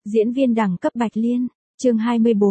Diễn viên đẳng cấp Bạch Liên, chương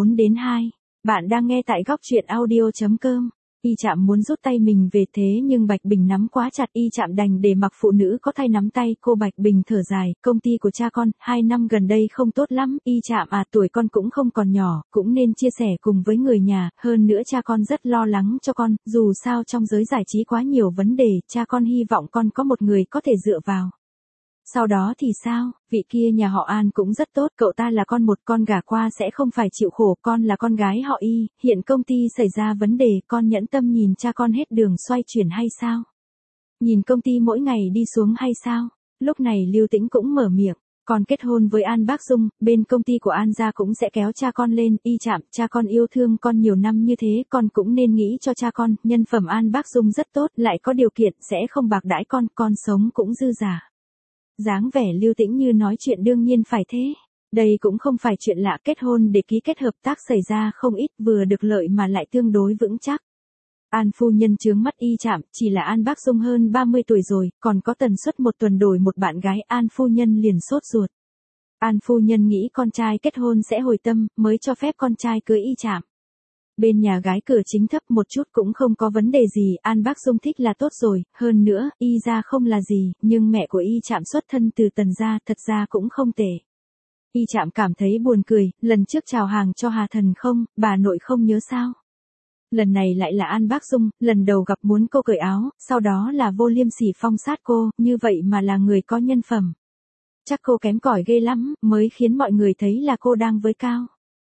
24-2. Bạn đang nghe tại góc truyện audio.com. Y Trạm muốn rút tay mình về thế nhưng Bạch Bình nắm quá chặt, Y Trạm đành để mặc phụ nữ có thai nắm tay. Cô Bạch Bình thở dài, công ty của cha con, 2 năm gần đây không tốt lắm. Y Trạm à, tuổi con cũng không còn nhỏ, cũng nên chia sẻ cùng với người nhà. Hơn nữa cha con rất lo lắng cho con, dù sao trong giới giải trí quá nhiều vấn đề, cha con hy vọng con có một người có thể dựa vào. Sau đó thì sao, vị kia nhà họ An cũng rất tốt, cậu ta là con gả qua sẽ không phải chịu khổ, con là con gái họ Y, hiện công ty xảy ra vấn đề, con nhẫn tâm nhìn cha con hết đường xoay chuyển hay sao? Nhìn công ty mỗi ngày đi xuống hay sao? Lúc này Lưu Tĩnh cũng mở miệng, con kết hôn với An Bác Dung, bên công ty của An gia cũng sẽ kéo cha con lên. Y Trạm, cha con yêu thương con nhiều năm như thế, con cũng nên nghĩ cho cha con, nhân phẩm An Bác Dung rất tốt, lại có điều kiện, sẽ không bạc đãi con sống cũng dư giả. Dáng vẻ Lưu Tĩnh như nói chuyện đương nhiên phải thế. Đây cũng không phải chuyện lạ, kết hôn để ký kết hợp tác xảy ra không ít, vừa được lợi mà lại tương đối vững chắc. An phu nhân trướng mắt Y Trạm, chỉ là An Bác Dung hơn 30 tuổi rồi, còn có tần suất một tuần đổi một bạn gái, An phu nhân liền sốt ruột. An phu nhân nghĩ con trai kết hôn sẽ hồi tâm, mới cho phép con trai cưới Y Trạm. Bên nhà gái cửa chính thấp một chút cũng không có vấn đề gì, An Bác Dung thích là tốt rồi, hơn nữa, Y gia không là gì, nhưng mẹ của Y Trạm xuất thân từ Tần gia, thật ra cũng không tệ. Y Trạm cảm thấy buồn cười, lần trước chào hàng cho Hà Thần không, bà nội không nhớ sao. Lần này lại là An Bác Dung, lần đầu gặp muốn cô cởi áo, sau đó là vô liêm sỉ phong sát cô, như vậy mà là người có nhân phẩm. Chắc cô kém cỏi ghê lắm, mới khiến mọi người thấy là cô đang với cao.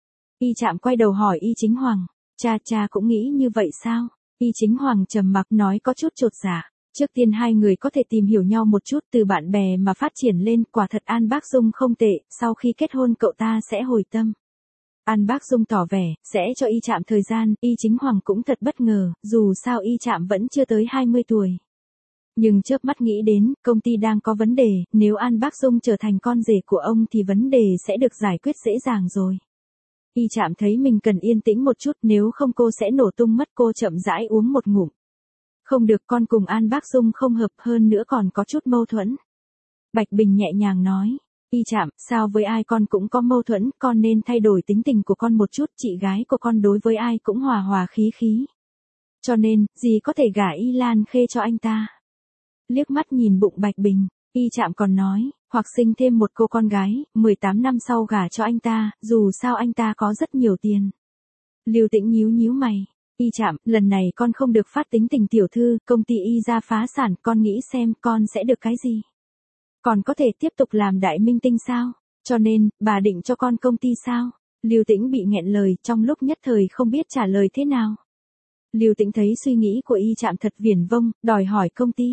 Y Trạm quay đầu hỏi Y Chính Hoàng. Cha cũng nghĩ như vậy sao? Y Chính Hoàng trầm mặc nói có chút chột dạ. Trước tiên hai người có thể tìm hiểu nhau một chút, từ bạn bè mà phát triển lên, quả thật An Bác Dung không tệ, sau khi kết hôn cậu ta sẽ hồi tâm. An Bác Dung tỏ vẻ, sẽ cho Y Trạm thời gian, Y Chính Hoàng cũng thật bất ngờ, dù sao Y Trạm vẫn chưa tới 20 tuổi. Nhưng chớp mắt nghĩ đến, công ty đang có vấn đề, nếu An Bác Dung trở thành con rể của ông thì vấn đề sẽ được giải quyết dễ dàng rồi. Y Trạm thấy mình cần yên tĩnh một chút, nếu không cô sẽ nổ tung mất. Cô chậm rãi uống một ngụm. Không được, con cùng An Bác Dung không hợp, hơn nữa còn có chút mâu thuẫn. Bạch Bình nhẹ nhàng nói. Y Trạm, sao với ai con cũng có mâu thuẫn, con nên thay đổi tính tình của con một chút, chị gái của con đối với ai cũng hòa hòa khí khí. Cho nên, gì có thể gả Y Lan Khê cho anh ta. Liếc mắt nhìn bụng Bạch Bình, Y Trạm còn nói, hoặc sinh thêm một cô con gái, 18 năm sau gả cho anh ta, dù sao anh ta có rất nhiều tiền. Lưu Tĩnh nhíu mày. Y Trạm, lần này con không được phát tính tình tiểu thư, công ty Y gia phá sản, con nghĩ xem con sẽ được cái gì. Còn có thể tiếp tục làm đại minh tinh sao? Cho nên, bà định cho con công ty sao? Lưu Tĩnh bị nghẹn lời, trong lúc nhất thời không biết trả lời thế nào. Lưu Tĩnh thấy suy nghĩ của Y Trạm thật viển vông, đòi hỏi công ty.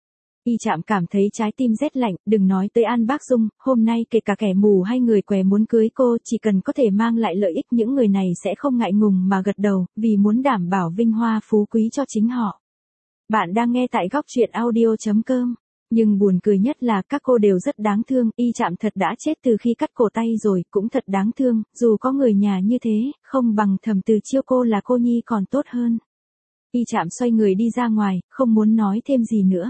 Y Trạm cảm thấy trái tim rét lạnh, đừng nói tới An Bác Dung, hôm nay kể cả kẻ mù hay người què muốn cưới cô, chỉ cần có thể mang lại lợi ích, những người này sẽ không ngại ngùng mà gật đầu, vì muốn đảm bảo vinh hoa phú quý cho chính họ. Bạn đang nghe tại góc truyện audio.com. Nhưng buồn cười nhất là các cô đều rất đáng thương, Y Trạm thật đã chết từ khi cắt cổ tay rồi, cũng thật đáng thương, dù có người nhà như thế, không bằng Thẩm Từ Chiêu cô là cô nhi còn tốt hơn. Y Trạm xoay người đi ra ngoài, không muốn nói thêm gì nữa.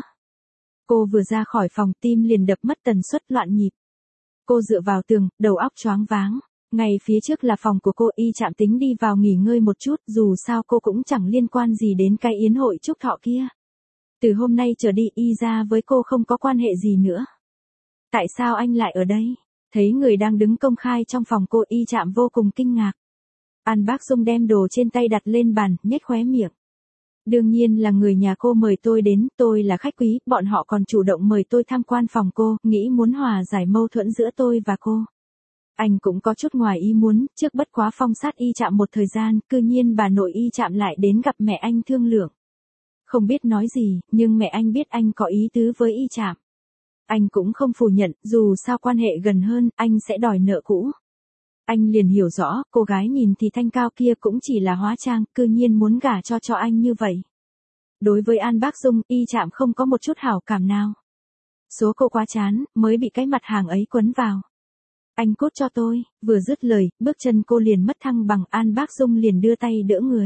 Cô vừa ra khỏi phòng, tim liền đập mất tần suất, loạn nhịp. Cô dựa vào tường, đầu óc choáng váng. Ngay phía trước là phòng của cô. Y Trạm tính đi vào nghỉ ngơi một chút, dù sao cô cũng chẳng liên quan gì đến cái yến hội chúc thọ kia. Từ hôm nay trở đi, Y gia với cô không có quan hệ gì nữa. Tại sao anh lại ở đây? Thấy người đang đứng công khai trong phòng cô, Y Trạm vô cùng kinh ngạc. An Bác Dung đem đồ trên tay đặt lên bàn, nhếch khóe miệng. Đương nhiên là người nhà cô mời tôi đến, tôi là khách quý, bọn họ còn chủ động mời tôi tham quan phòng cô, nghĩ muốn hòa giải mâu thuẫn giữa tôi và cô. Anh cũng có chút ngoài ý muốn, trước bất quá phong sát Y Trạm một thời gian, cư nhiên bà nội Y Trạm lại đến gặp mẹ anh thương lượng. Không biết nói gì, nhưng mẹ anh biết anh có ý tứ với Y Trạm. Anh cũng không phủ nhận, dù sao quan hệ gần hơn, anh sẽ đòi nợ cũ. Anh liền hiểu rõ, cô gái nhìn thì thanh cao kia cũng chỉ là hóa trang, cư nhiên muốn gả cho anh như vậy. Đối với An Bác Dung, Y Trạm không có một chút hảo cảm nào. Số cô quá chán, mới bị cái mặt hàng ấy quấn vào. Anh cút cho tôi, vừa dứt lời, bước chân cô liền mất thăng bằng, An Bác Dung liền đưa tay đỡ người.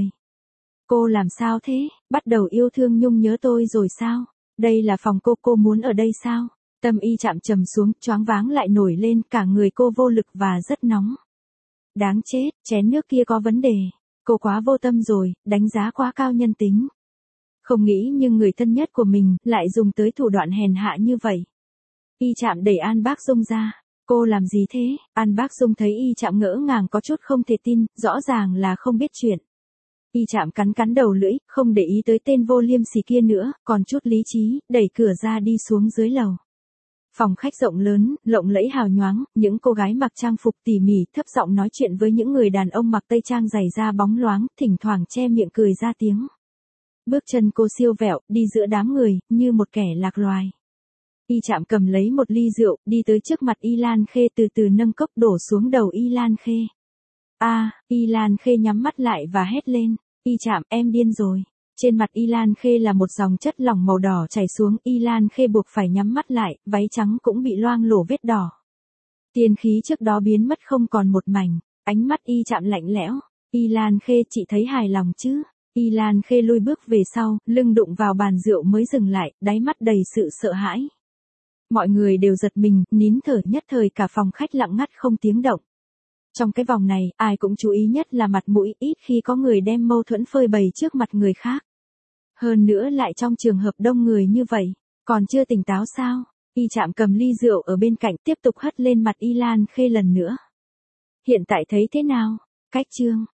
Cô làm sao thế, bắt đầu yêu thương Nhung nhớ tôi rồi sao? Đây là phòng cô muốn ở đây sao? Tâm Y Trạm trầm xuống, choáng váng lại nổi lên, cả người cô vô lực và rất nóng. Đáng chết, chén nước kia có vấn đề. Cô quá vô tâm rồi, đánh giá quá cao nhân tính. Không nghĩ nhưng người thân nhất của mình lại dùng tới thủ đoạn hèn hạ như vậy. Y Trạm đẩy An Bác Dung ra. Cô làm gì thế? An Bác Dung thấy Y Trạm ngỡ ngàng có chút không thể tin, rõ ràng là không biết chuyện. Y Trạm cắn cắn đầu lưỡi, không để ý tới tên vô liêm sỉ kia nữa, còn chút lý trí, đẩy cửa ra đi xuống dưới lầu. Phòng khách rộng lớn, lộng lẫy hào nhoáng, những cô gái mặc trang phục tỉ mỉ thấp giọng nói chuyện với những người đàn ông mặc tây trang dày da bóng loáng, thỉnh thoảng che miệng cười ra tiếng. Bước chân cô siêu vẹo, đi giữa đám người, như một kẻ lạc loài. Y Trạm cầm lấy một ly rượu, đi tới trước mặt Y Lan Khê từ từ nâng cốc đổ xuống đầu Y Lan Khê. Y Lan Khê nhắm mắt lại và hét lên. Y Trạm, em điên rồi. Trên mặt Y Lan Khê là một dòng chất lỏng màu đỏ chảy xuống, Y Lan Khê buộc phải nhắm mắt lại, váy trắng cũng bị loang lổ vết đỏ. Tiên khí trước đó biến mất không còn một mảnh, ánh mắt Y Trạm lạnh lẽo. Y Lan Khê, chị thấy hài lòng chứ? Y Lan Khê lùi bước về sau, lưng đụng vào bàn rượu mới dừng lại, đáy mắt đầy sự sợ hãi. Mọi người đều giật mình, nín thở, nhất thời cả phòng khách lặng ngắt không tiếng động. Trong cái vòng này, ai cũng chú ý nhất là mặt mũi, ít khi có người đem mâu thuẫn phơi bày trước mặt người khác. Hơn nữa lại trong trường hợp đông người như vậy, còn chưa tỉnh táo sao? Y Trạm cầm ly rượu ở bên cạnh tiếp tục hất lên mặt Y Lan Khê lần nữa. Hiện tại thấy thế nào? Cách chương